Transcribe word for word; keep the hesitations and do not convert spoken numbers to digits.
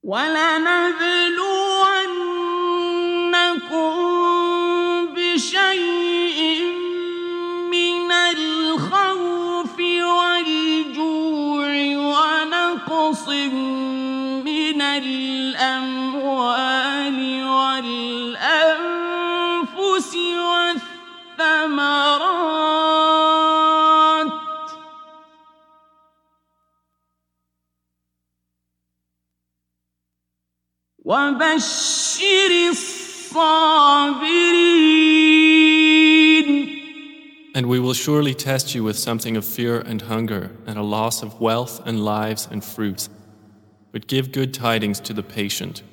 وَلَنَبْلُوَنَّكُم بِشَيْءٍ مِّنَ الْخَوْفِ وَالْجُوعِ وَنَقْصٍ مِّنَ الْأَمْوَالِ وَالْأَنفُسِ وَالثَّمَرَاتِ ۗ وَبَشِّرِ الصَّابِرِينَ. And we will surely test you with something of fear and hunger and a loss of wealth and lives and fruits. But give good tidings to the patient.